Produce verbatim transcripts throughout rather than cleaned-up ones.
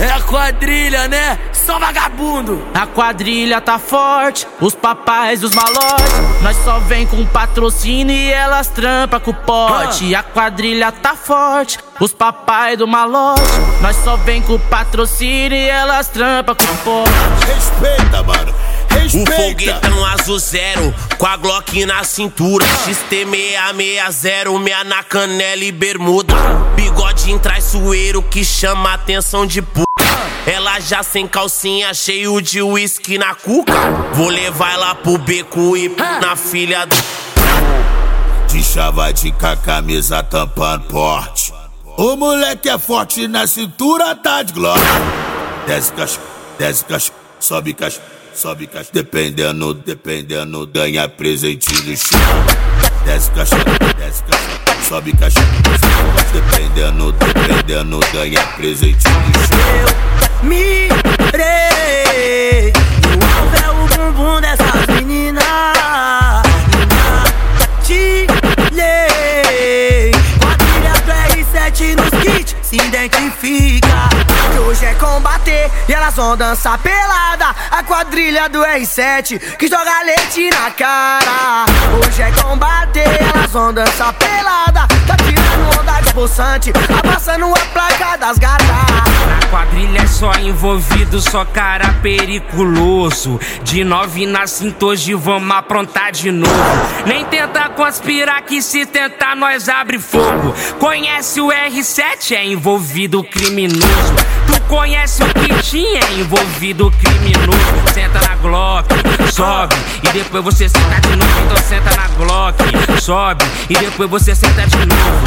É a quadrilha, né? Só vagabundo. A quadrilha tá forte, os papais dos malotes. Nós só vem com patrocínio e elas trampa com o pote. A quadrilha tá forte, os papais do malote. Nós só vem com patrocínio e elas trampa com o pote. Respeita, mano. Respeita. O foguetão azul zero, com a Glock na cintura. X T seiscentos e sessenta, meia na canela e bermuda. Bigodinho traiçoeiro que chama a atenção de puta. Ela já sem calcinha, cheio de uísque na cuca. Vou levar ela pro beco e na filha do... De chavadinho com a camisa tampando porte. O moleque é forte na cintura, tá de glória. Desce caixa, desce caixa, sobe caixa, sobe caixa. Dependendo, dependendo, ganha presentinho do chão. Desce caixa, desce caixa, sobe caixa, sobe caixa. Dependendo, dependendo, ganha presentinho do chão. Eu mirei, no alvo é o bumbum dessas meninas. Tirei quadrilha do R sete nos kits, se identifica. Que hoje é combater e elas vão dançar pelada. A quadrilha do R sete que joga leite na cara. Hoje é combater, elas vão dançar pelada. Tá tirando onda de poçante, abaçando a placa das gatas. Na quadrilha é só envolvido, só cara periculoso. De nove na cinta hoje vamos aprontar de novo. Nem tenta conspirar que se tentar nós abre fogo. Conhece o R sete, é envolvido criminoso. Tu conhece o Kitinho, é envolvido criminoso. Senta na Glock, sobe, e depois você senta de novo. Então senta na Glock, sobe, e depois você senta de novo.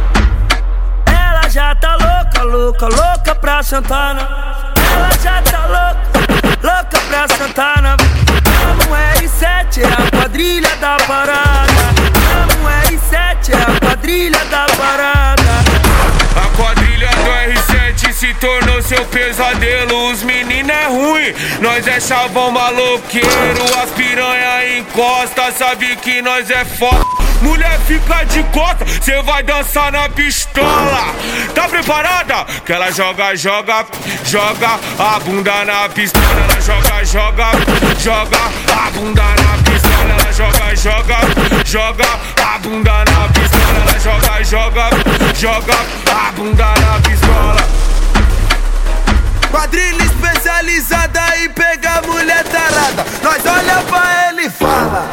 Ela já tá louca, louca, louca pra Santana. Ela já tá louca, louca pra Santana. Vamos R sete, é a quadrilha da parada. Vamos R sete, é a quadrilha da parada. A quadrilha do R sete se tornou seu pesadelo. Os meninos é ruim, nós é chavão maloqueiro. As piranha encosta, sabe que nós é foda. Mulher fica de costa, cê vai dançar na pistola. Tá preparada? Que ela joga, joga, joga a bunda na pistola. Ela joga, joga, joga a bunda na pistola. Ela joga, joga, joga a bunda na pistola. Ela joga, joga, joga a bunda na pistola. Quadrilha especializada em pegar mulher tarada. Nós olha pra ele e fala: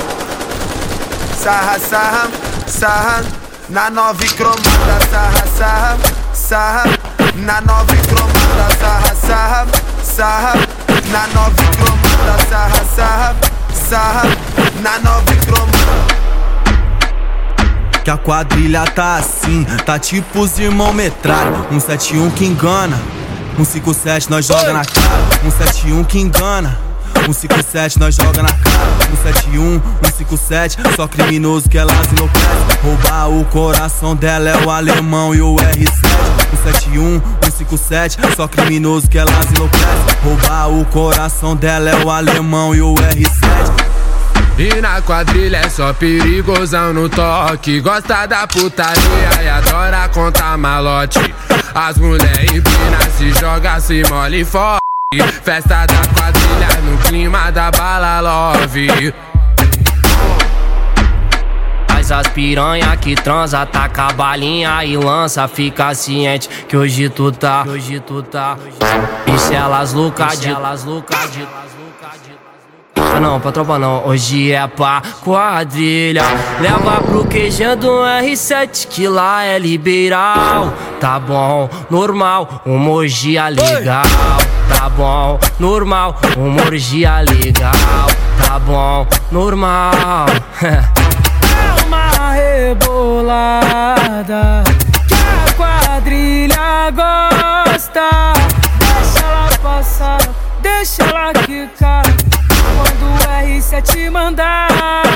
sarra, sarra, sarra, na nove cromada. Sarra, sarra, sarra, na nove cromada. Sarra, sarra, sarra, na nove cromada. Sarra, sarra, sarra, na nove cromada. Que a quadrilha tá assim, tá tipo os irmão metralha. Um sete um que engana, um cinco sete nós joga na cara. Um sete um que engana, um cinco sete nós joga na cara. Um sete um, um cinco sete, só criminoso que elas enlouquecem. Roubar o coração dela é o alemão e o R sete. Um sete um, um cinco sete, só criminoso que elas enlouquecem. Roubar o coração dela é o alemão e o R sete. E na quadrilha é só perigosão no toque. Gosta da putaria e adora contar malote. As mulher empina, se joga, se mole e fode. Festa da quadrilha no clima da bala love. Mas as piranha que transa, taca a balinha e lança. Fica ciente que hoje tu tá, que hoje tu tá. E se elas loucas de, elas loucas de. Ah não, pra tropa não, hoje é pra quadrilha. Leva pro Q G do R sete que lá é liberal. Tá bom, normal, uma orgia legal. Tá bom, normal, uma orgia legal. Tá bom, normal. É uma rebolada que a quadrilha gosta. Deixa ela passar, deixa ela quicar. Quando o R sete mandar,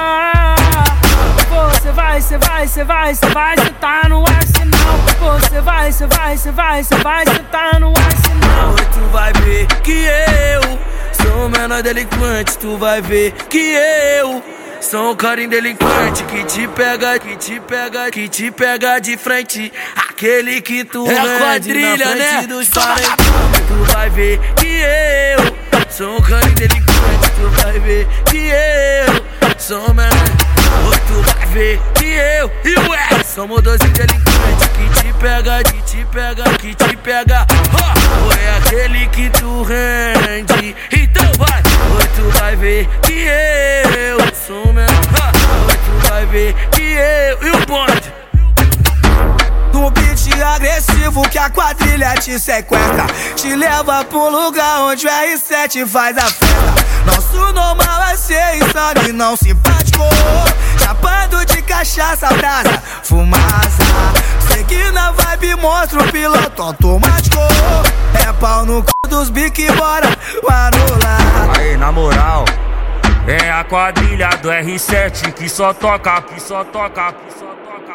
você vai, você vai, você vai, você vai sentar no arsenal. Você vai, você vai, você vai, você vai sentar no arsenal. Hoje tu vai ver que eu sou o menor delinquente. Tu vai ver que eu Sou um cara delinquente que te pega, que te pega, que te pega de frente. Aquele que tu é a quadrilha, né? Dos parentes. Tu vai ver que eu sou um cara delinquente. Tu vai ver que eu sou um menor. Tu vai ver que eu e o R somos dois delinquentes que te pega, que te pega, que te pega. Ou é aquele que tu rende. Então vai, ou tu vai ver que eu sou o menor. Ou tu vai ver que eu e o bonde. No beat agressivo que a quadrilha te sequestra, te leva pro lugar onde o R sete faz a festa. Nosso normal é ser insano e não simpático, chapando de cachaça, brasa, fumaça. Seguindo a vibe, mostra o piloto automático. É pau no c dos bique, bora marolar. Aí, na moral, é a quadrilha do R sete que só toca, que só toca, que só toca.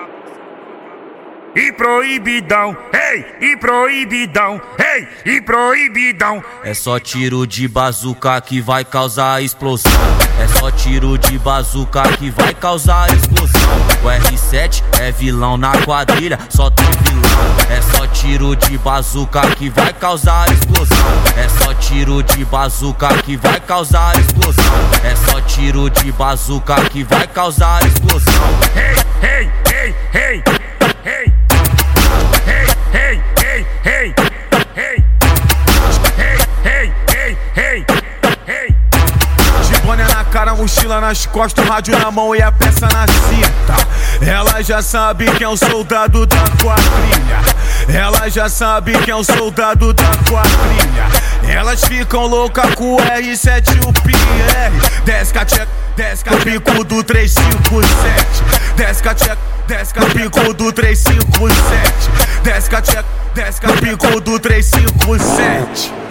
E proibidão, ei, e proibidão, ei, e proibidão. É só tiro de bazuca que vai causar explosão. É só tiro de bazuca que vai causar explosão. O R sete é vilão na quadrilha, só tem vilão. É só tiro de bazuca que vai causar explosão. É só tiro de bazuca que vai causar explosão. É só tiro de bazuca que vai causar explosão. Ei, ei, ei, ei, ei. Hey, hey, hey, hey, hey, hey, hey, hey, hey. De boné na cara, mochila nas costas, rádio na mão e a peça na cinta. Ela já sabe quem é o soldado da quadrilha. Ela já sabe quem é o soldado da quadrilha. Elas ficam loucas com o R sete e o P R. Desce cacheca, desce o bico do três cinco sete. Desce cacheca, desce o bico do três cinco sete. Desce cacheca, desce o bico do três cinco sete.